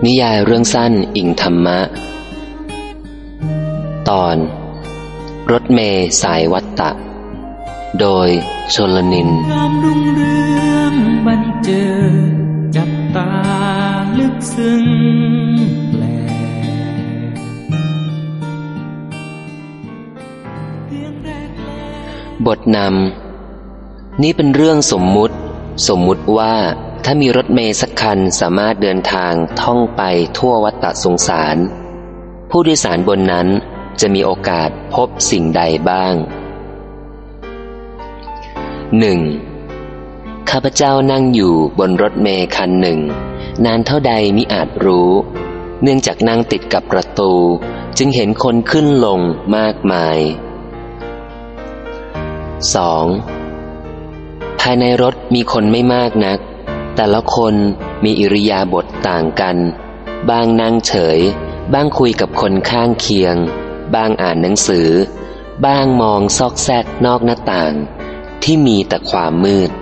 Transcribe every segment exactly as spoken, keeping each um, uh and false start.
นิยายเรื่องสั้นอิงธรรมะตอนรถเมล์สายวัตตะโดยชลนินงามรุ่งเรืองบันเจิดจับตาลึกซึ้งแปลบทนำนี่เป็นเรื่องสมมุติสมมุติว่าถ้ามีรถเมล์สักคันสามารถเดินทางท่องไปทั่ววัฏฏะสงสารผู้โดยสารบนนั้นจะมีโอกาสพบสิ่งใดบ้าง หนึ่ง. ข้าพเจ้านั่งอยู่บนรถเมล์คันหนึ่งนานเท่าใดมิอาจรู้เนื่องจากนั่งติดกับประตูจึงเห็นคนขึ้นลงมากมาย สอง. ภายในรถมีคนไม่มากนักแต่ละคนมีอิริยาบถต่างกันบ้างนั่งเฉยบ้างคุยกับคนข้างเคียงบ้างอ่านหนังสือบ้างมองซอกแซกนอกหน้าต่างที่มีแต่ความมืด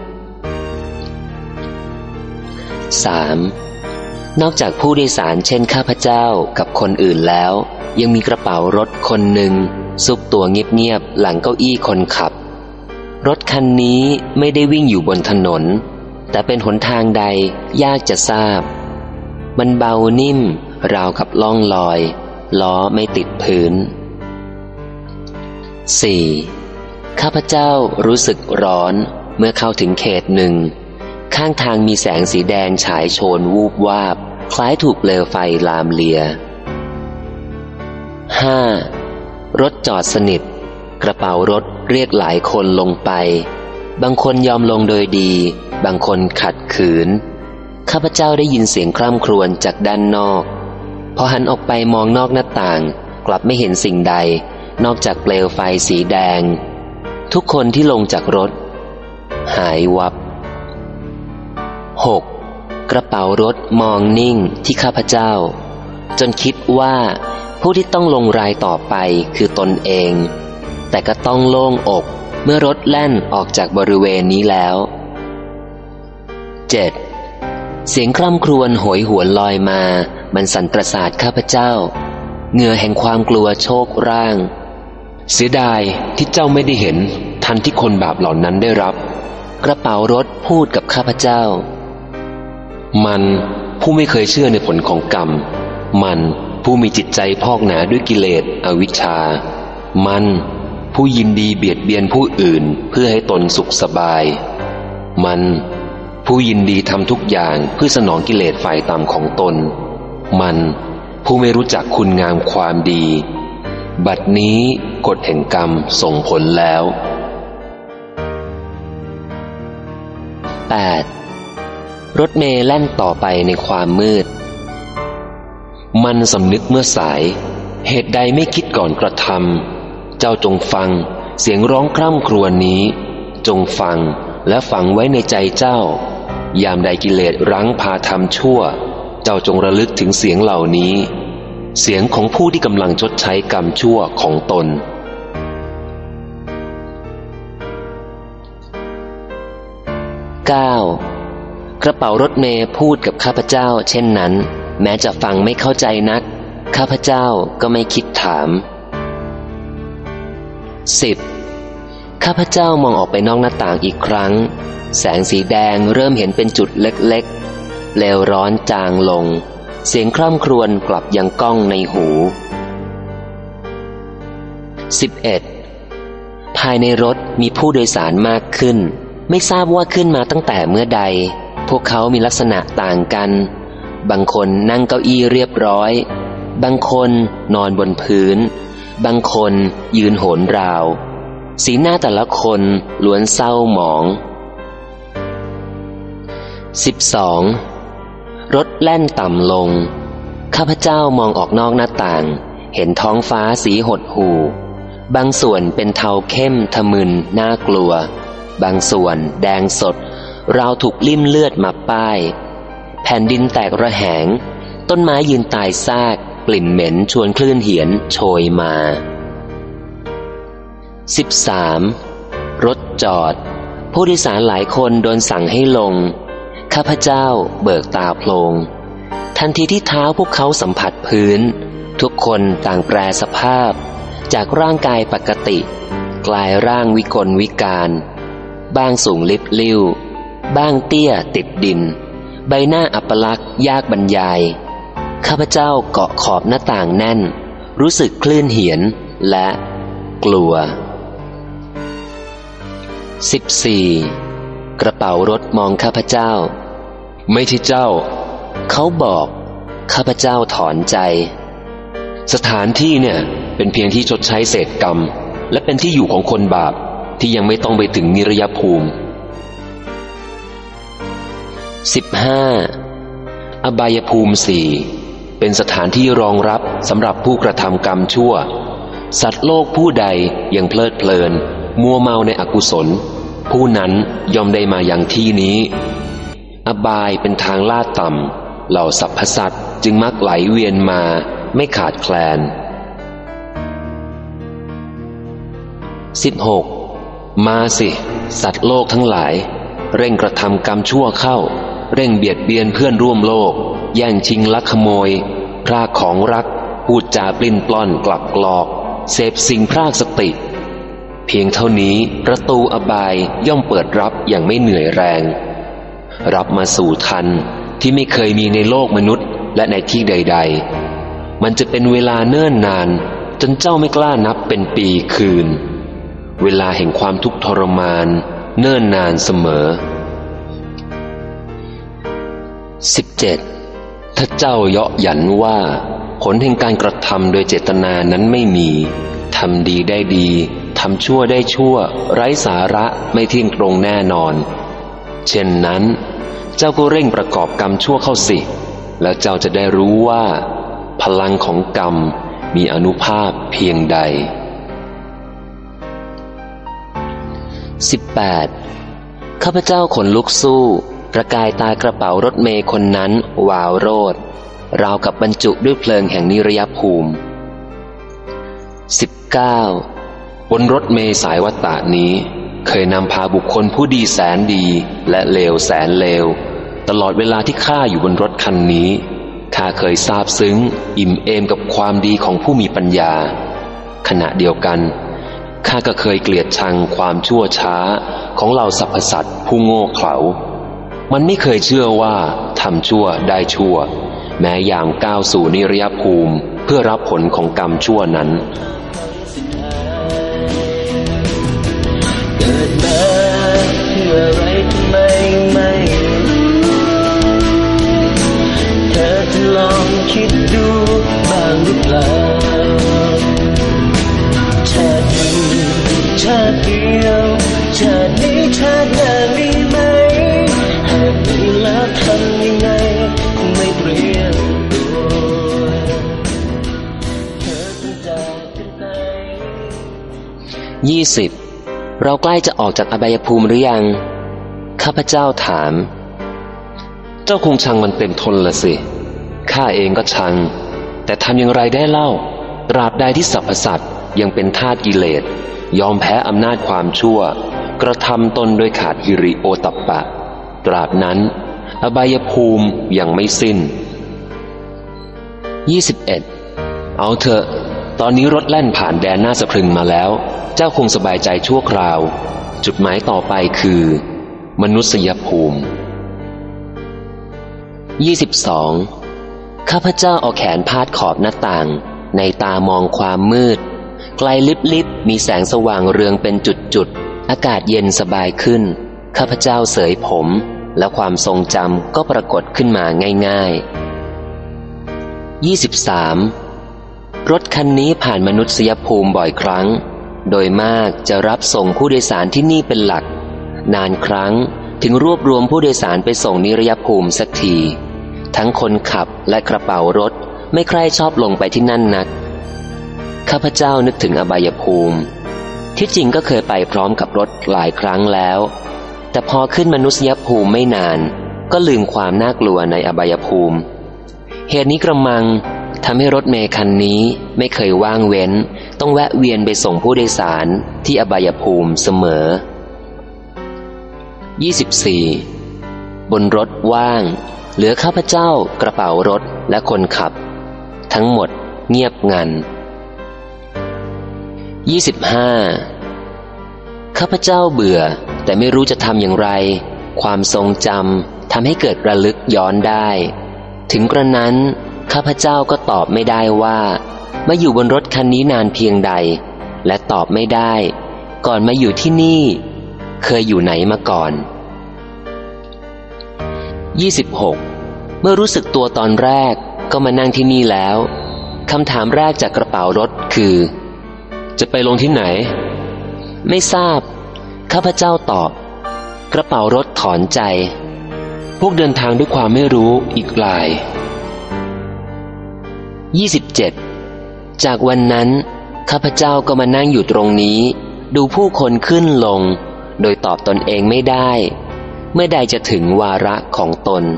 สาม. นอกจากผู้โดยสารเช่นข้าพเจ้ากับคนอื่นแล้วยังมีกระเป๋ารถคนหนึ่งซุกตัวเงียบๆหลังเก้าอี้คนขับรถคันนี้ไม่ได้วิ่งอยู่บนถนนแต่เป็นหนทางใดยากจะทราบมันเบานิ่มราวกับล่องลอยล้อไม่ติดพื้น สี่. ข้าพเจ้ารู้สึกร้อนเมื่อเข้าถึงเขตหนึ่งข้างทางมีแสงสีแดงฉายโชนวูบวาบคล้ายถูกเปลวไฟลามเลีย ห้า. รถจอดสนิทกระเป๋ารถเรียกหลายคนลงไปบางคนยอมลงโดยดีบางคนขัดขืนข้าพเจ้าได้ยินเสียงคร่ำครวญจากด้านนอกพอหันออกไปมองนอกหน้าต่างกลับไม่เห็นสิ่งใดนอกจากเปลวไฟสีแดงทุกคนที่ลงจากรถหายวับ หก. กระเป๋ารถมองนิ่งที่ข้าพเจ้าจนคิดว่าผู้ที่ต้องลงรายต่อไปคือตนเองแต่ก็ต้องโล่งอกเมื่อรถแล่นออกจากบริเวณนี้แล้ว เจ็ด. เสียงคร่ำครวญโหยหวนลอยมามันสั่นประสาทข้าพเจ้าเหงื่อแห่งความกลัวโชกร่างเสียดายที่เจ้าไม่ได้เห็นทันที่คนบาปเหล่านั้นได้รับกระเป๋ารถพูดกับข้าพเจ้ามันผู้ไม่เคยเชื่อในผลของกรรมมันผู้มีจิตใจพอกหนาด้วยกิเลสอวิชชามันผู้ยินดีเบียดเบียนผู้อื่นเพื่อให้ตนสุขสบายมันผู้ยินดีทำทุกอย่างเพื่อสนองกิเลสฝ่ายต่ำของตนมันผู้ไม่รู้จักคุณงามความดีบัดนี้กฎแห่งกรรมส่งผลแล้วแปด. รถเมล์แล่นต่อไปในความมืดมันสำนึกเมื่อสายเหตุใดไม่คิดก่อนกระทำเจ้าจงฟังเสียงร้องคร่ำครวญนี้จงฟังและฝังไว้ในใจเจ้ายามใดกิเลสรั้งพาทำชั่วเจ้าจงระลึกถึงเสียงเหล่านี้เสียงของผู้ที่กำลังชดใช้กรรมชั่วของตนเก้า. กระเป๋ารถเมล์พูดกับข้าพเจ้าเช่นนั้นแม้จะฟังไม่เข้าใจนักข้าพเจ้าก็ไม่คิดถาม สิบ. ข้าพเจ้ามองออกไปนอกหน้าต่างอีกครั้งแสงสีแดงเริ่มเห็นเป็นจุดเล็กๆเลวร้อนจางลงเสียงคร่ำครวญกลับยังก้องในหู สิบเอ็ด. ภายในรถมีผู้โดยสารมากขึ้นไม่ทราบว่าขึ้นมาตั้งแต่เมื่อใดพวกเขามีลักษณะต่างกันบางคนนั่งเก้าอี้เรียบร้อยบางคนนอนบนพื้นบางคนยืนโหนราวสีหน้าแต่ละคนล้วนเศร้าหมอง สิบสอง. รถแล่นต่ำลงข้าพเจ้ามองออกนอกหน้าต่างเห็นท้องฟ้าสีหดหู่บางส่วนเป็นเทาเข้มทะมึนน่ากลัวบางส่วนแดงสดราวถูกลิ่มเลือดมาป้ายแผ่นดินแตกระแหงต้นไม้ยืนตายซากกลิ่นเหม็นชวนคลื่นเหียนโชยมา สิบสาม. รถจอดผู้โดยสารหลายคนโดนสั่งให้ลงข้าพเจ้าเบิกตาโพลงทันทีที่เท้าพวกเขาสัมผัสพื้นทุกคนต่างแปรสภาพจากร่างกายปกติกลายร่างวิกลวิการบ้างสูงลิบลิ่วบ้างเตี้ยติดดินใบหน้าอัปลักษณ์ยากบรรยายข้าพเจ้าเกาะขอบหน้าต่างแน่นรู้สึกคลื่นเหียนและกลัว สิบสี่ กระเป๋ารถมองข้าพเจ้าไม่ใช่เจ้าเขาบอกข้าพเจ้าถอนใจสถานที่เนี่ยเป็นเพียงที่ชดใช้เศษกรรมและเป็นที่อยู่ของคนบาปที่ยังไม่ต้องไปถึงนิรยภูมิสิบห้าอบายภูมิสี่เป็นสถานที่รองรับสำหรับผู้กระทำกรรมชั่วสัตว์โลกผู้ใดยังเพลิดเพลินมัวเมาในอกุศลผู้นั้นย่อมได้มาอย่างที่นี้อบายเป็นทางลาดต่ำเหล่าสรรพสัตว์จึงมักไหลเวียนมาไม่ขาดแคลนสิบหกมาสิสัตว์โลกทั้งหลายเร่งกระทำกรรมชั่วเข้าเร่งเบียดเบียนเพื่อนร่วมโลกแย่งชิงลักขโมยพรากของรักพูดจาปลิ้นปล้อนกลับกลอกเสพสิ่งพรากสติเพียงเท่านี้ประตูอบายย่อมเปิดรับอย่างไม่เหนื่อยแรงรับมาสู่ทันที่ไม่เคยมีในโลกมนุษย์และในที่ใดๆมันจะเป็นเวลาเนิ่นนานจนเจ้าไม่กล้านับเป็นปีคืนเวลาแห่งความทุกข์ทรมานเนิ่นนานเสมอสิบเจ็ดถ้าเจ้าเยาะหยันว่าผลแห่งการกระทำโดยเจตนานั้นไม่มีทำดีได้ดีทำชั่วได้ชั่วไร้สาระไม่เที่ยงตรงแน่นอนเช่นนั้นเจ้าก็เร่งประกอบกรรมชั่วเข้าสิแล้วเจ้าจะได้รู้ว่าพลังของกรรมมีอานุภาพเพียงใดสิบแปด ข้าพเจ้าขนลุกสู้ประกายตากระเป๋ารถเมล์คนนั้นวาวโรจน์ราวกับบรรจุด้วยเพลิงแห่งนิรยภูมิ สิบเก้าบนรถเมล์สายวัฏฏะนี้เคยนำพาบุคคลผู้ดีแสนดีและเลวแสนเลวตลอดเวลาที่ข้าอยู่บนรถคันนี้ข้าเคยซาบซึ้งอิ่มเอมกับความดีของผู้มีปัญญาขณะเดียวกันข้าก็เคยเกลียดชังความชั่วช้าของเหล่าสรรพสัตว์ผู้โง่เขลามันไม่เคยเชื่อว่าทำชั่วได้ชั่วแม้อย่างก้าวสู่นิรยภูมิเพื่อรับผลของกรรมชั่วนั้นเกิดมาเพื่ออะไรทำไมไม่เธอจะลองคิดดูบ้างหรือเปล่าชาตินี้ชาติเดียวชาตินี้ชาติหน้ามีไหมหากมีแล้วทำยังไงไม่เปลี่ยนตัวเธอต้องจากกันไปยี่สิบ เราใกล้จะออกจากอบายภูมิหรือยังข้าพเจ้าถามเจ้าคงชังมันเต็มทนละสิข้าเองก็ชังแต่ทำอย่างไรได้เล่าตราบใดที่สรรพสัตว์ยังเป็นทาสกิเลสยอมแพ้อำนาจความชั่วกระทำตนโดยขาดหิริโอตัปปะตราบนั้นอบายภูมิยังไม่สิ้นยี่สิบเอ็ดเอาเถอะตอนนี้รถแล่นผ่านแดนหน้าสะพรึงมาแล้วเจ้าคงสบายใจชั่วคราวจุดหมายต่อไปคือมนุษยภูมิยี่สิบสอง ข้าพเจ้าเอาแขนพาดขอบหน้าต่างในตามองความมืดไกลลิบๆมีแสงสว่างเรืองเป็นจุดๆอากาศเย็นสบายขึ้นข้าพเจ้าเสยผมและความทรงจำก็ปรากฏขึ้นมาง่ายๆ ยี่สิบสาม รถคันนี้ผ่านมนุษยภูมิบ่อยครั้งโดยมากจะรับส่งผู้โดยสารที่นี่เป็นหลักนานครั้งถึงรวบรวมผู้โดยสารไปส่งนิรยภูมิสักทีทั้งคนขับและกระเป๋ารถไม่ใคร่ชอบลงไปที่นั่นนักข้าพเจ้านึกถึงอบายภูมิที่จริงก็เคยไปพร้อมกับรถหลายครั้งแล้วแต่พอขึ้นมนุษยภูมิไม่นานก็ลืมความน่ากลัวในอบายภูมิเหตุนี้กระมังทำให้รถเมล์คันนี้ไม่เคยว่างเว้นต้องแวะเวียนไปส่งผู้โดยสารที่อบายภูมิเสมอ ยี่สิบสี่ บนรถว่างเหลือข้าพเจ้ากระเป๋ารถและคนขับทั้งหมดเงียบงัน ยี่สิบห้า ข้าพเจ้าเบื่อแต่ไม่รู้จะทำอย่างไรความทรงจำทำให้เกิดระลึกย้อนได้ถึงกระนั้นข้าพเจ้าก็ตอบไม่ได้ว่ามาอยู่บนรถคันนี้นานเพียงใดและตอบไม่ได้ก่อนมาอยู่ที่นี่เคยอยู่ไหนมาก่อน ยี่สิบหก เมื่อรู้สึกตัวตอนแรกก็มานั่งที่นี่แล้วคำถามแรกจากกระเป๋ารถคือจะไปลงที่ไหนไม่ทราบข้าพเจ้าตอบกระเป๋ารถถอนใจพวกเดินทางด้วยความไม่รู้อีกหลาย ยี่สิบเจ็ด จากวันนั้นข้าพเจ้าก็มานั่งอยู่ตรงนี้ดูผู้คนขึ้นลงโดยตอบตนเองไม่ได้เมื่อใดจะถึงวาระของตน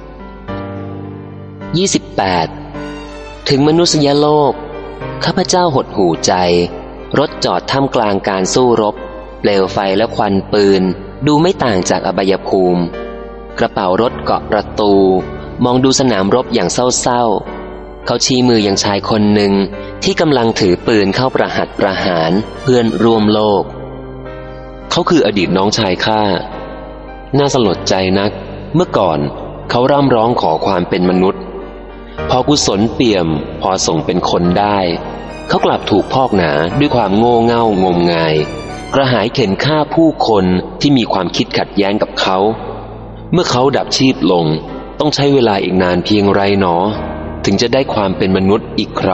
ยี่สิบแปด ถึงมนุษยโลกข้าพเจ้าหดหู่ใจรถจอดท่ามกลางการสู้รบเปลวไฟและควันปืนดูไม่ต่างจากอบายภูมิกระเป๋ารถเกาะประตูมองดูสนามรบอย่างเศร้าๆเขาชี้มืออย่างชายคนหนึ่งที่กำลังถือปืนเข้าประหัตประหารเพื่อนร่วมโลกเขาคืออดีตน้องชายข้าน่าสลดใจนักเมื่อก่อนเขาร่ำร้องขอความเป็นมนุษย์พอกุศลเปี่ยมพอส่งเป็นคนได้เขากลับถูกพอกหนาด้วยความโง่เง่างมงายกระหายเข็นฆ่าผู้คนที่มีความคิดขัดแย้งกับเขาเมื่อเขาดับชีพลงต้องใช้เวลาอีกนานเพียงไรหนอถึงจะได้ความเป็นมนุษย์อีกครา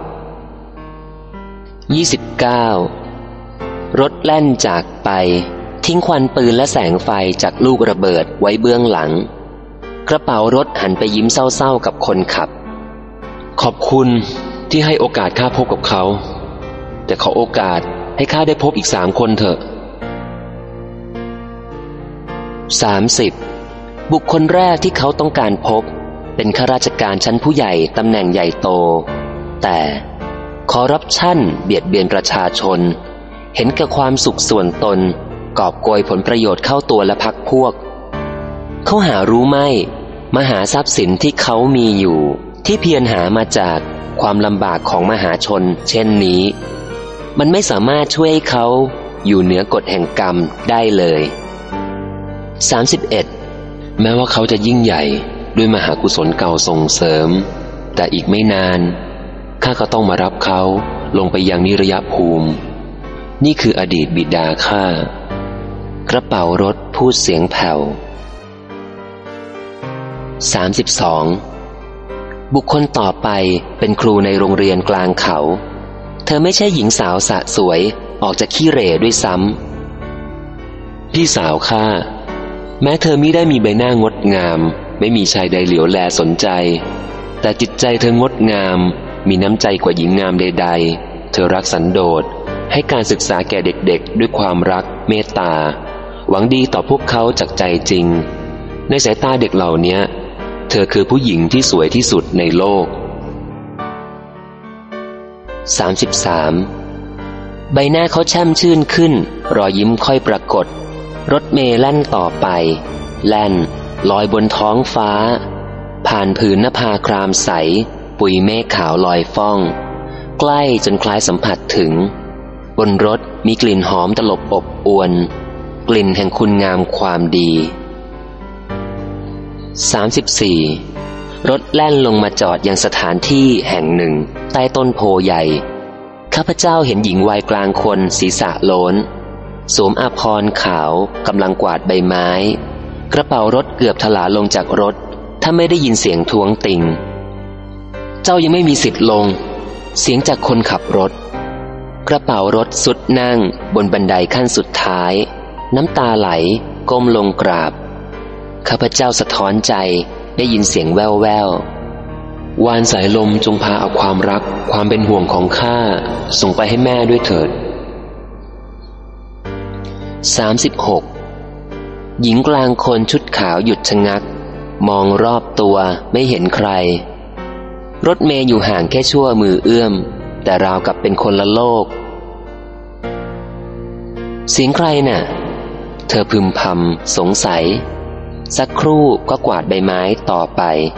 ยี่สิบเก้า รถแล่นจากไปทิ้งควันปืนและแสงไฟจากลูกระเบิดไว้เบื้องหลังกระเป๋ารถหันไปยิ้มเศร้าๆกับคนขับขอบคุณที่ให้โอกาสข้าพบกับเขาแต่ขอโอกาสให้ข้าได้พบอีกสามคนเถอะ สามสิบ บุคคลแรกที่เขาต้องการพบเป็นข้าราชการชั้นผู้ใหญ่ตำแหน่งใหญ่โตแต่คอร์รัปชันเบียดเบียนประชาชนเห็นแก่ความสุขส่วนตนกอบโกยผลประโยชน์เข้าตัวและพรรคพวกเขาหารู้ไม่มหาทรัพย์สินที่เขามีอยู่ที่เพียรหามาจากความลำบากของมหาชนเช่นนี้มันไม่สามารถช่วยให้เขาอยู่เหนือกฎแห่งกรรมได้เลย สามสิบเอ็ด แม้ว่าเขาจะยิ่งใหญ่ด้วยมหากุศลเก่าส่งเสริมแต่อีกไม่นานข้าก็ต้องมารับเขาลงไปยังนิรยภูมินี่คืออดีตบิดาข้ากระเป๋ารถพูดเสียงแผ่ว สามสิบสอง บุคคลต่อไปเป็นครูในโรงเรียนกลางเขาเธอไม่ใช่หญิงสาวสะสวยออกจากขี้เหร่ด้วยซ้ำพี่สาวข้าแม้เธอมิได้มีใบหน้างดงามไม่มีชายใดเหลียวแลสนใจแต่จิตใจเธองดงามมีน้ำใจกว่าหญิงงามใดๆเธอรักสันโดษให้การศึกษาแก่เด็กๆด้วยความรักเมตตาหวังดีต่อพวกเขาจากใจจริงในสายตาเด็กเหล่านี้เธอคือผู้หญิงที่สวยที่สุดในโลก สามสิบสาม ใบหน้าเขาแช่มชื่นขึ้นรอยยิ้มค่อยปรากฏรถเมล์แล่นต่อไปแล่นลอยบนท้องฟ้าผ่านผืนนภาครามใสปุยเมฆขาวลอยฟ้องใกล้จนคล้ายสัมผัสถึงบนรถมีกลิ่นหอมตลบอบอวนกลิ่นแห่งคุณงามความดี สามสิบสี่ รถแล่นลงมาจอดยังสถานที่แห่งหนึ่งใต้ต้นโพใหญ่ข้าพเจ้าเห็นหญิงวัยกลางคนศีรษะโล้นสวมอาภรณ์ขาวกำลังกวาดใบไม้กระเป๋ารถเกือบถลาลงจากรถถ้าไม่ได้ยินเสียงท้วงติงเจ้ายังไม่มีสิทธิ์ลงเสียงจากคนขับรถกระเป๋ารถสุดนั่งบนบันไดขั้นสุดท้ายน้ำตาไหลก้มลงกราบข้าพเจ้าสะท้อนใจได้ยินเสียงแว่วแว่ววานสายลมจงพาเอาความรักความเป็นห่วงของข้าส่งไปให้แม่ด้วยเถิด สามสิบหก หญิงกลางคนชุดขาวหยุดชะงักมองรอบตัวไม่เห็นใครรถเมย์อยู่ห่างแค่ชั่วมือเอื้อมแต่ราวกับเป็นคนละโลกเสียงใครน่ะเธอพึมพำสงสัยสักครู่ก็กวาดใบไม้ต่อไป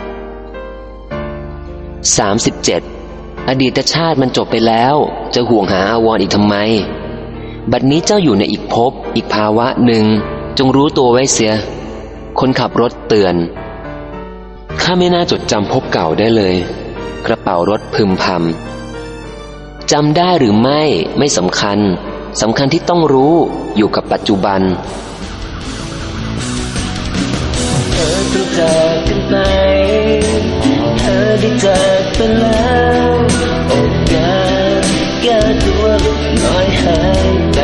สามสิบเจ็ด อดีตชาติมันจบไปแล้วจะห่วงหาอาวรณ์อีกทำไมบัดนี้เจ้าอยู่ในอีกภพอีกภาวะหนึ่งจงรู้ตัวไว้เสียคนขับรถเตือนข้าไม่น่าจดจำภพเก่าได้เลยกระเป๋ารถพึมพำจำได้หรือไม่ไม่สำคัญสำคัญที่ต้องรู้อยู่กับปัจจุบันเธอต้องจากกันไปเธอได้จากไปแล้วโอกาสแก้ตัวลดน้อยหายไป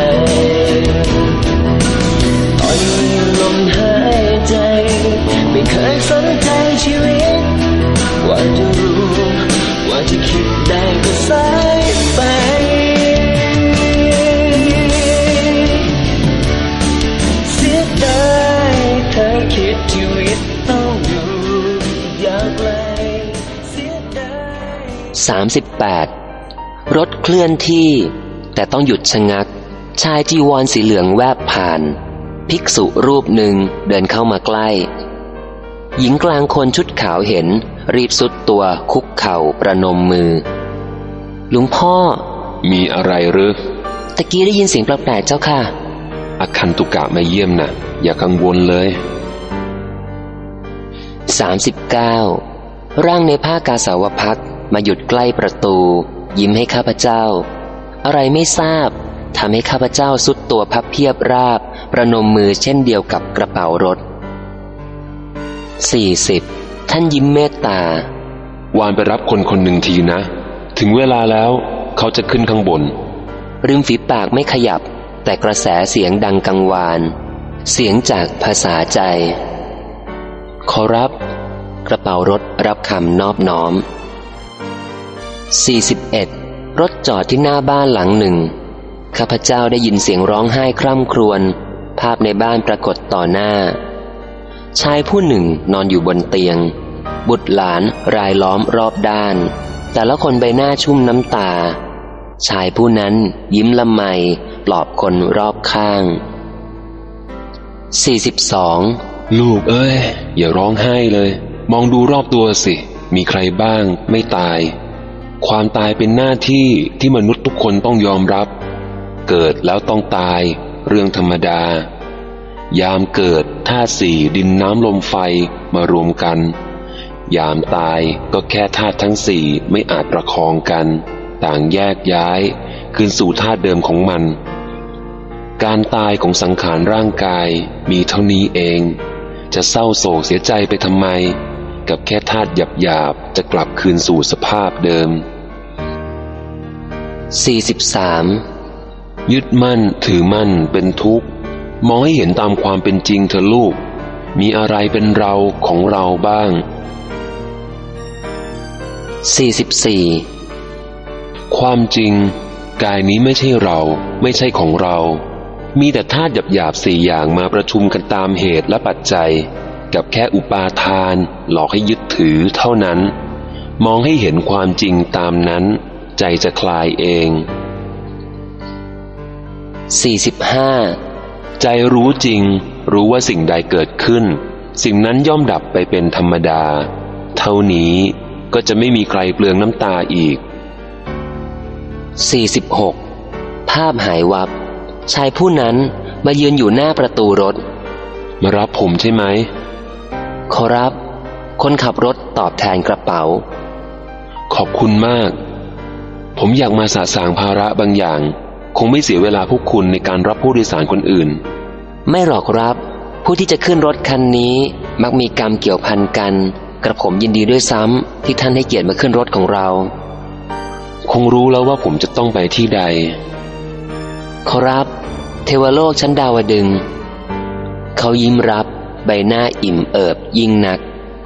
ตอนมีลมหายใจไม่เคยสนใจชีวิตว่าจะรู้ว่าจะคิดได้ก็สายไปเสียดายเธอคิดชีวิตต้องอยู่ยาวไกลเสียดายสามสิบแปดรถเคลื่อนที่แต่ต้องหยุดชะงักชายจีวรสีเหลืองแวบผ่านภิกษุรูปหนึ่งเดินเข้ามาใกล้หญิงกลางคนชุดขาวเห็นรีบสุดตัวคุกเข่าประนมมือหลวงพ่อมีอะไรหรือตะกี้ได้ยินเสียงแปลกๆเจ้าค่ะอคันตุกะมาเยี่ยมนะอย่ากังวลเลยสามสิบเก้าร่างในผ้ากาสาวพักมาหยุดใกล้ประตูยิ้มให้ข้าพเจ้าอะไรไม่ทราบทำให้ข้าพเจ้าสุดตัวพับเพียบราบประนมมือเช่นเดียวกับกระเป๋ารถสี่สิบท่านยิ้มเมตตาวานไปรับคนคนหนึ่งทีนะถึงเวลาแล้วเขาจะขึ้นข้างบนริมฝีปากไม่ขยับแต่กระแสเสียงดังกังวานเสียงจากภาษาใจขอรับกระเป๋ารถรับคำนอบน้อมสี่สิบเอ็ดรถจอดที่หน้าบ้านหลังหนึ่งข้าพเจ้าได้ยินเสียงร้องไห้คร่ำครวญภาพในบ้านปรากฏต่อหน้าชายผู้หนึ่งนอนอยู่บนเตียงบุตรหลานรายล้อมรอบด้านแต่ละคนใบหน้าชุ่มน้ำตาชายผู้นั้นยิ้มละไมปลอบคนรอบข้างสี่สิบสองลูกเอ้ยอย่าร้องไห้เลยมองดูรอบตัวสิมีใครบ้างไม่ตายความตายเป็นหน้าที่ที่มนุษย์ทุกคนต้องยอมรับเกิดแล้วต้องตายเรื่องธรรมดายามเกิดธาตุสี่ดินน้ำลมไฟมารวมกันยามตายก็แค่ธาตุทั้งสี่ไม่อาจประคองกันต่างแยกย้ายคืนสู่ธาตุเดิมของมันการตายของสังขารร่างกายมีเท่านี้เองจะเศร้าโศกเสียใจไปทำไมกับแค่ธาตุหยาบๆจะกลับคืนสู่สภาพเดิมสี่สิบสามยึดมั่นถือมั่นเป็นทุกข์มองให้เห็นตามความเป็นจริงเถอะลูกมีอะไรเป็นเราของเราบ้างสี่สิบสี่ความจริงกายนี้ไม่ใช่เราไม่ใช่ของเรามีแต่ธาตุหยาบๆสี่อย่างมาประชุมกันตามเหตุและปัจจัยกับแค่อุปาทานหลอกให้ยึดถือเท่านั้นมองให้เห็นความจริงตามนั้นใจจะคลายเองสี่สิบห้าใจรู้จริงรู้ว่าสิ่งใดเกิดขึ้นสิ่งนั้นย่อมดับไปเป็นธรรมดาเท่านี้ก็จะไม่มีใครเปลืองน้ำตาอีกสี่สิบหกภาพหายวับชายผู้นั้นมายืนอยู่หน้าประตูรถมารับผมใช่ไหมขอรับคนขับรถตอบแทนกระเป๋าขอบคุณมากผมอยากมาสะสางภาระบางอย่างคงไม่เสียเวลาพวกคุณในการรับผู้โดยสารคนอื่นไม่หรอกครับผู้ที่จะขึ้นรถคันนี้มักมีกรรมเกี่ยวพันกันกระผมยินดีด้วยซ้ำที่ท่านให้เกียรติมาขึ้นรถของเราคงรู้แล้วว่าผมจะต้องไปที่ใดขอรับเทวโลกชั้นดาวดึงส์เขายิ้มรับใบหน้าอิ่มเอิบยิ่งนัก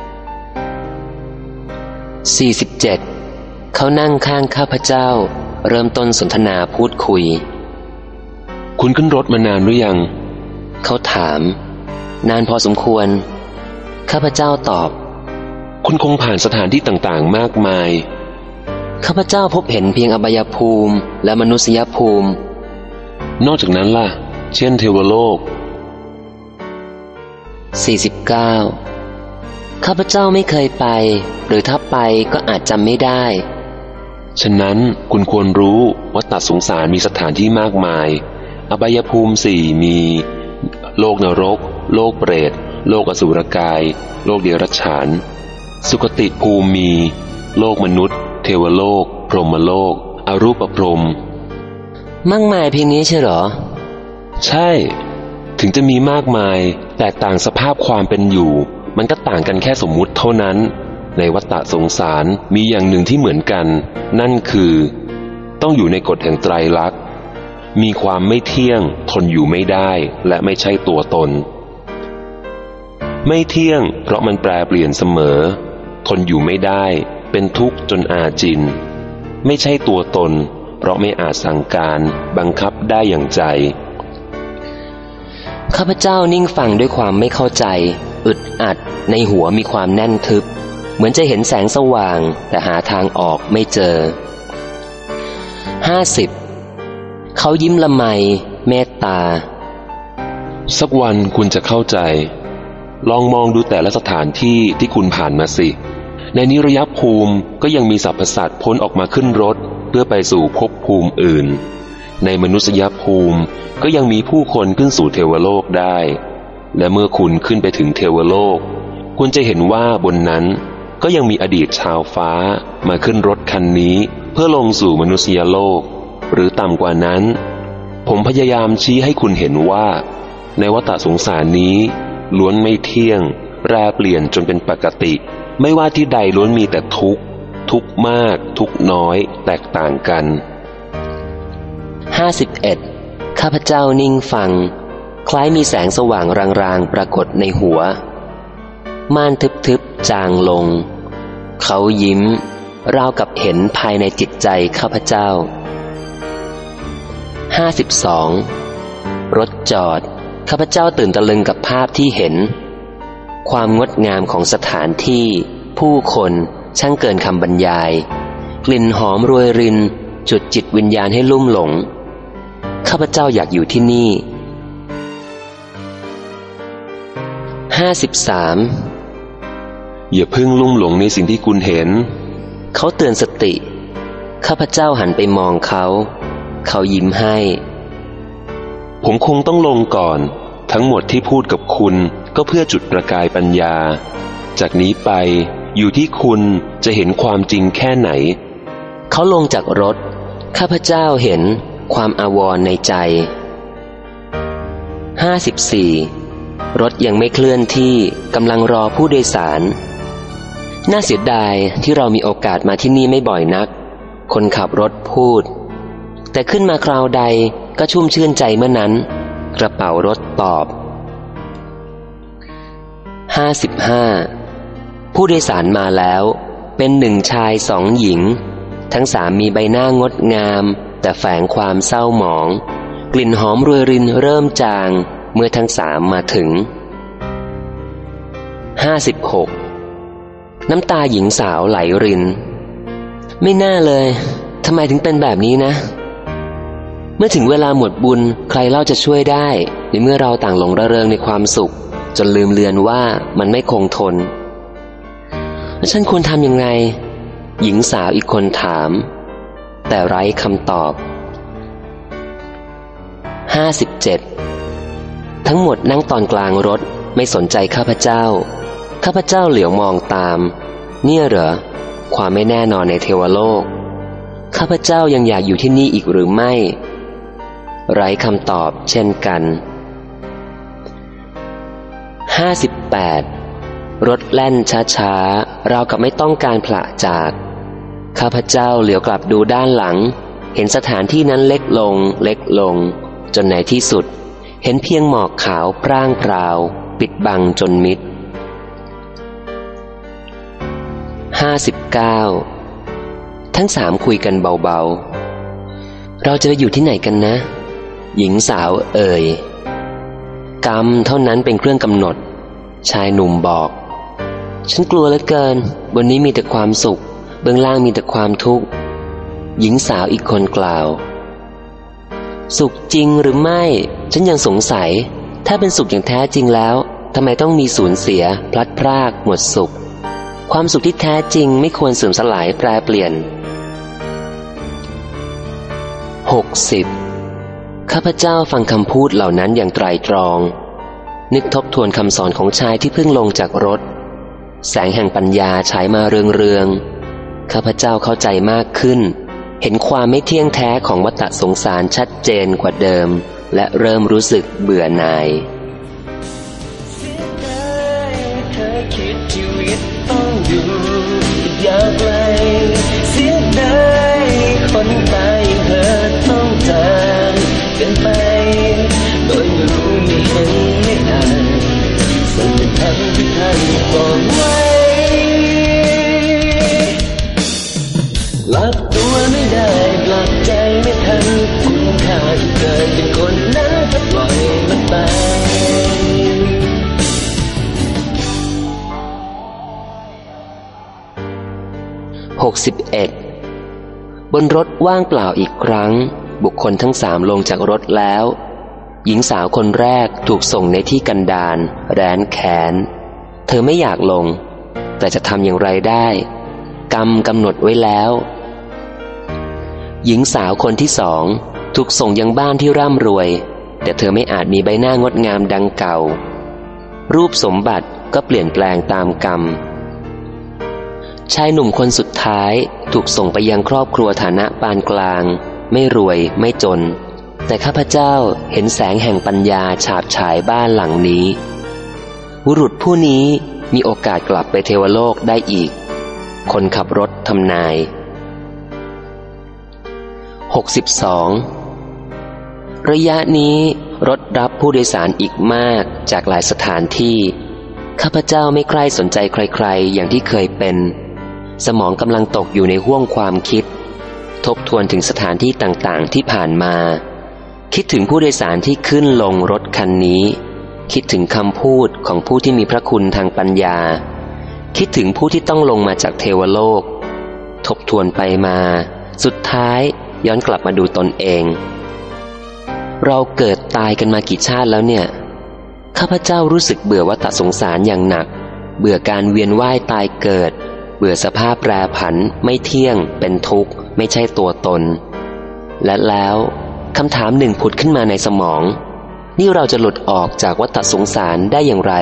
สี่สิบเจ็ดเขานั่งข้างข้าพเจ้าเริ่มต้นสนทนาพูดคุยคุณขึ้นรถมานานหรือยังเขาถามนานพอสมควรข้าพเจ้าตอบคุณคงผ่านสถานที่ต่างๆมากมายข้าพเจ้าพบเห็นเพียงอบายภูมิและมนุษยภูมินอกจากนั้นล่ะเช่นเทวโลกสี่สิบเก้า ข้าพเจ้าไม่เคยไปหรือถ้าไปก็อาจจำไม่ได้ฉะนั้นคุณควรรู้ว่าวัฏสงสารมีสถานที่มากมายอบายภูมิสี่มี โลกนรก โลกเปรต โลกอสุรกาย โลกเดรัจฉาน สุคติภูมิมี โลกมนุษย์ เทวโลก พรหมโลก อรูปพรหมมากมายเพียงนี้ใช่เหรอใช่ ถึงจะมีมากมายแตกต่างสภาพความเป็นอยู่มันก็ต่างกันแค่สมมุติเท่านั้นในวัฏสงสารมีอย่างหนึ่งที่เหมือนกันนั่นคือต้องอยู่ในกฎแห่งไตรลักษณ์มีความไม่เที่ยงทนอยู่ไม่ได้และไม่ใช่ตัวตนไม่เที่ยงเพราะมันแปรเปลี่ยนเสมอทนอยู่ไม่ได้เป็นทุกข์จนอาจินไม่ใช่ตัวตนเพราะไม่อาจสั่งการบังคับได้อย่างใจข้าพเจ้านิ่งฟังด้วยความไม่เข้าใจอึดอัดในหัวมีความแน่นทึบเหมือนจะเห็นแสงสว่างแต่หาทางออกไม่เจอห้าสิบเขายิ้มละไมเมตตาสักวันคุณจะเข้าใจลองมองดูแต่ละสถานที่ที่คุณผ่านมาสิในนิรยภูมิก็ยังมีสรรพสัตว์พ้นออกมาขึ้นรถเพื่อไปสู่ภพภูมิอื่นในมนุษยภูมิก็ยังมีผู้คนขึ้นสู่เทวโลกได้และเมื่อคุณขึ้นไปถึงเทวโลกคุณจะเห็นว่าบนนั้นก็ยังมีอดีตชาวฟ้ามาขึ้นรถคันนี้เพื่อลงสู่มนุษยโลกหรือต่ำกว่านั้นผมพยายามชี้ให้คุณเห็นว่าในวัฏสงสารนี้ล้วนไม่เที่ยงแปรเปลี่ยนจนเป็นปกติไม่ว่าที่ใดล้วนมีแต่ทุกข์ทุกข์มากทุกข์น้อยแตกต่างกันห้าสิบเอ็ดข้าพเจ้านิ่งฟังคล้ายมีแสงสว่างรางๆปรากฏในหัวม่านทึบๆจางลงเขายิ้มราวกับเห็นภายในจิตใจข้าพเจ้าห้าสิบสองรถจอดข้าพเจ้าตื่นตะลึงกับภาพที่เห็นความงดงามของสถานที่ผู้คนช่างเกินคำบรรยายกลิ่นหอมรวยรินจุดจิตวิญญาณให้ลุ่มหลงข้าพเจ้าอยากอยู่ที่นี่ห้าสิบสามอย่าเพิ่งลุ่มหลงในสิ่งที่คุณเห็นเขาเตือนสติข้าพเจ้าหันไปมองเขาเขายิ้มให้ผมคงต้องลงก่อนทั้งหมดที่พูดกับคุณก็เพื่อจุดประกายปัญญาจากนี้ไปอยู่ที่คุณจะเห็นความจริงแค่ไหนเขาลงจากรถข้าพเจ้าเห็นความอาวรณ์ในใจห้าสิบสี่รถยังไม่เคลื่อนที่กำลังรอผู้โดยสารน่าเสียดายที่เรามีโอกาสมาที่นี่ไม่บ่อยนักคนขับรถพูดแต่ขึ้นมาคราวใดก็ชุ่มชื่นใจเมื่อนั้นกระเป๋ารถตอบห้าสิบห้าผู้โดยสารมาแล้วเป็นหนึ่งชายสองหญิงทั้งสามมีใบหน้างดงามแต่แฝงความเศร้าหมองกลิ่นหอมรวยรินเริ่มจางเมื่อทั้งสามมาถึงห้าสิบหกน้ำตาหญิงสาวไหลรินไม่น่าเลยทำไมถึงเป็นแบบนี้นะเมื่อถึงเวลาหมดบุญใครเล่าจะช่วยได้ในเมื่อเราต่างหลงระเริงในความสุขจนลืมเลือนว่ามันไม่คงทนฉันควรทำยังไงหญิงสาวอีกคนถามแต่ไร้คำตอบห้าสิบเจ็ดทั้งหมดนั่งตอนกลางรถไม่สนใจข้าพเจ้าข้าพเจ้าเหลียวมองตามเนี่ยเหรอความไม่แน่นอนในเทวโลกข้าพเจ้ายังอยากอยู่ที่นี่อีกหรือไม่ไร้คำตอบเช่นกันห้าสิบแปดรถแล่นช้าๆราวกับไม่ต้องการผละจากข้าพเจ้าเหลียวกลับดูด้านหลังเห็นสถานที่นั้นเล็กลงเล็กลงจนในที่สุดเห็นเพียงหมอกขาวพร่างพราวปิดบังจนมิดห้าสิบเก้าทั้งสามคุยกันเบาๆเราจะไปอยู่ที่ไหนกันนะหญิงสาวเอ่ยกรรมเท่านั้นเป็นเครื่องกำหนดชายหนุ่มบอกฉันกลัวเหลือเกินบนนี้มีแต่ความสุขเบื้องล่างมีแต่ความทุกข์หญิงสาวอีกคนกล่าวสุขจริงหรือไม่ฉันยังสงสัยถ้าเป็นสุขอย่างแท้จริงแล้วทำไมต้องมีสูญเสียพลัดพรากหมดสุขความสุขที่แท้จริงไม่ควรเสื่อมสลายแปรเปลี่ยนหกสิบข้าพเจ้าฟังคำพูดเหล่านั้นอย่างไตร่ตรองนึกทบทวนคำสอนของชายที่เพิ่งลงจากรถแสงแห่งปัญญาฉายมาเรืองๆข้าพเจ้าเข้าใจมากขึ้นเห็นความไม่เที่ยงแท้ของวัฏสงสารชัดเจนกว่าเดิมและเริ่มรู้สึกเบื่อหน่ายเธอคิดชีวิตต้องอยู่ยาวไกลเสียดายคนตายเธอต้องจากกันไปโดยไม่รู้ไม่เห็นไม่อ่านสิ่งที่ทำที่ท่านบอกไว้หลับตัวไม่ได้หลับใจไม่ทันคุณค่าที่เกิดเป็นคนนั้นก็ปล่อยมันไปหกสิบเอ็ดบนรถว่างเปล่าอีกครั้งบุคคลทั้งสามลงจากรถแล้วหญิงสาวคนแรกถูกส่งในที่กันดารแร้นแขนเธอไม่อยากลงแต่จะทำอย่างไรได้กรรมกำหนดไว้แล้วหญิงสาวคนที่สองถูกส่งยังบ้านที่ร่ำรวยแต่เธอไม่อาจมีใบหน้างดงามดังเก่ารูปสมบัติก็เปลี่ยนแปลงตามกรรมชายหนุ่มคนสุดท้ายถูกส่งไปยังครอบครัวฐานะปานกลางไม่รวยไม่จนแต่ข้าพเจ้าเห็นแสงแห่งปัญญาฉาบฉายบ้านหลังนี้บุรุษผู้นี้มีโอกาสกลับไปเทวโลกได้อีกคนขับรถทำนายหกสิบสองระยะนี้รถรับผู้โดยสารอีกมากจากหลายสถานที่ข้าพเจ้าไม่ใคร่สนใจใครๆอย่างที่เคยเป็นสมองกำลังตกอยู่ในห้วงความคิดทบทวนถึงสถานที่ต่างๆที่ผ่านมาคิดถึงผู้โดยสารที่ขึ้นลงรถคันนี้คิดถึงคำพูดของผู้ที่มีพระคุณทางปัญญาคิดถึงผู้ที่ต้องลงมาจากเทวโลกทบทวนไปมาสุดท้ายย้อนกลับมาดูตนเองเราเกิดตายกันมากี่ชาติแล้วเนี่ยข้าพเจ้ารู้สึกเบื่อวัฏสงสารอย่างหนักเบื่อการเวียนว่ายตายเกิดเบื่อสภาพแปรผันไม่เที่ยงเป็นทุกข์ไม่ใช่ตัวตนและแล้วคำถามหนึ่งผุดขึ้นมาในสมองนี่เราจะหลุดออกจากวัฏสงสารได้อย่างไร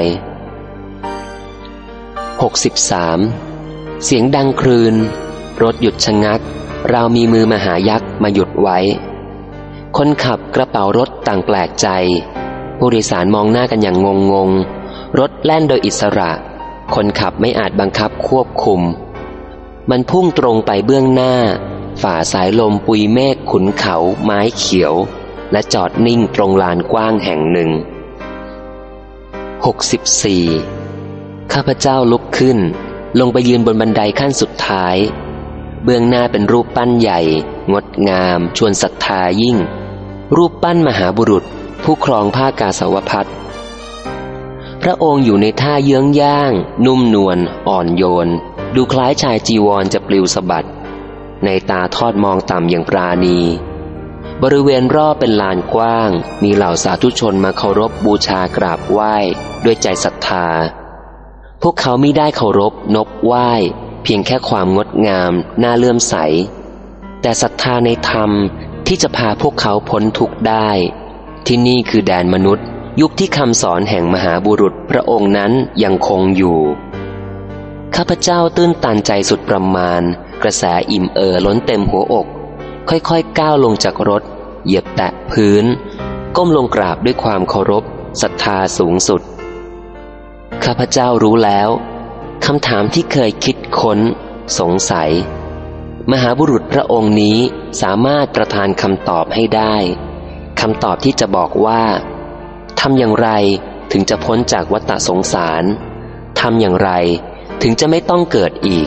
หกสิบสามเสียงดังครืนรถหยุดชะงักเรามีมือมหายักษ์มาหยุดไว้คนขับกระเป๋ารถต่างแปลกใจผู้โดยสารมองหน้ากันอย่างงงงรถแล่นโดยอิสระคนขับไม่อาจบังคับควบคุมมันพุ่งตรงไปเบื้องหน้าฝ่าสายลมปุยเมฆขุนเขาไม้เขียวและจอดนิ่งตรงลานกว้างแห่งหนึ่งหกสิบสี่ข้าพเจ้าลุกขึ้นลงไปยืนบนบันไดขั้นสุดท้ายเบื้องหน้าเป็นรูปปั้นใหญ่งดงามชวนศรัทธายิ่งรูปปั้นมหาบุรุษผู้ครองผ้ากาสาวพัสต์พระองค์อยู่ในท่าเยื้องย่างนุ่มนวลอ่อนโยนดูคล้ายชายจีวรจะปลิวสะบัดในตาทอดมองต่ำอย่างปราณีบริเวณรอบเป็นลานกว้างมีเหล่าสาธุชนมาเคารพบูชากราบไหว้ด้วยใจศรัทธาพวกเขามิได้เคารพนบไหว้เพียงแค่ความงดงามน่าเลื่อมใสแต่ศรัทธาในธรรมที่จะพาพวกเขาพ้นทุกข์ได้ที่นี่คือแดนมนุษย์ยุคที่คำสอนแห่งมหาบุรุษพระองค์นั้นยังคงอยู่ข้าพเจ้าตื้นตันใจสุดประมาณกระแสอิ่มเอ่อล้นเต็มหัวอกค่อยๆก้าวลงจากรถเหยียบแตะพื้นก้มลงกราบด้วยความเคารพศรัทธาสูงสุดข้าพเจ้ารู้แล้วคำถามที่เคยคิดค้นสงสัยมหาบุรุษพระองค์นี้สามารถประทานคำตอบให้ได้คำตอบที่จะบอกว่าทำอย่างไรถึงจะพ้นจากวัฏสงสารทำอย่างไรถึงจะไม่ต้องเกิดอีก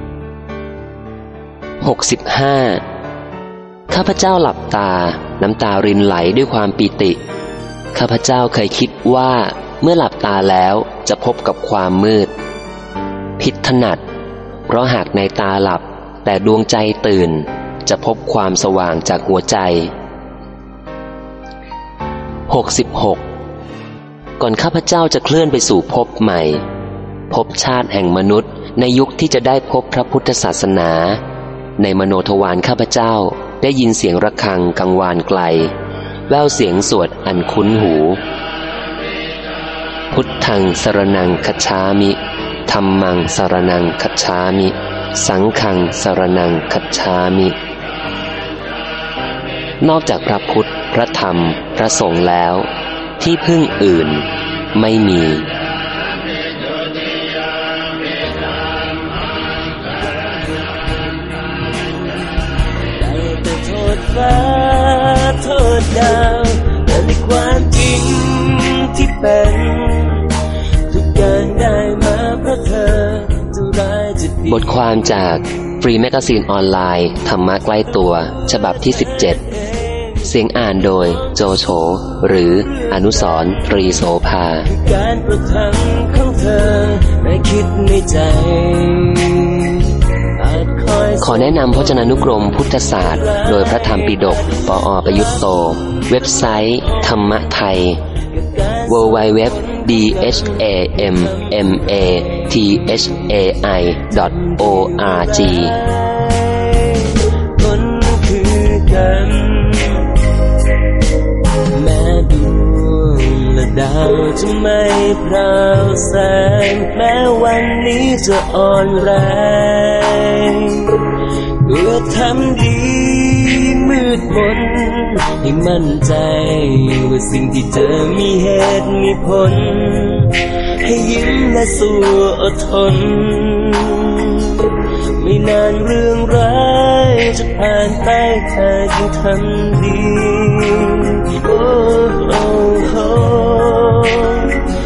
หกสิบห้าข้าพเจ้าหลับตาน้ำตารินไหลด้วยความปิติข้าพเจ้าเคยคิดว่าเมื่อหลับตาแล้วจะพบกับความมืดผิดถนัดเพราะหากในตาหลับแต่ดวงใจตื่นจะพบความสว่างจากหัวใจหกสิบหกก่อนข้าพเจ้าจะเคลื่อนไปสู่ภพใหม่ภพชาติแห่งมนุษย์ในยุคที่จะได้พบพระพุทธศาสนาในมโนทวารข้าพเจ้าได้ยินเสียงระฆังกังวานไกลแว่วเสียงสวดอันคุ้นหูพุทธังสรณังคัจฉามิธัมมังสรณังคัจฉามิสังฆังสรณังคัจฉามินอกจากพระพุทธพระธรรมพระสงฆ์แล้วที่พึ่งอื่นไม่มีโทษฟ้าโทษดาวและในความจริงที่เป็นทุกอย่างได้มาเพราะเธอจะร้ายจะดีบทความจากฟรีแมกกาซีนออนไลน์ธรรมะใกล้ตัวฉบับที่สิบเจ็ดเสียงอ่านโดยโจโฉหรืออนุสรณ์ตรีโสภาการประทังของเธอไม่คิดในใจขอแนะนำพจนานุกรมพุทธศาสตร์โดยพระธรรมปิฎกปอประยุตโตเว็บไซต์ธรรมะไทย ดับเบิลยู ดับเบิลยู ดับเบิลยู ดอท ดี เอช เอ เอ็ม เอ็ม เอ ที เอช เอ ไอ ดอท โอ อาร์ จีคนคือกันแม้ดวงและดาวจะไม่พราวแสงแม้วันนี้จะอ่อนแรงเพื่อทำดีมืดมนให้มั่นใจว่าสิ่งที่เจอมีเหตุมีผลให้ยิ้มและสู้อดทนไม่นานเรื่องร้ายจะผ่านไปเธอยังทำดีโอ้โอ้โอ้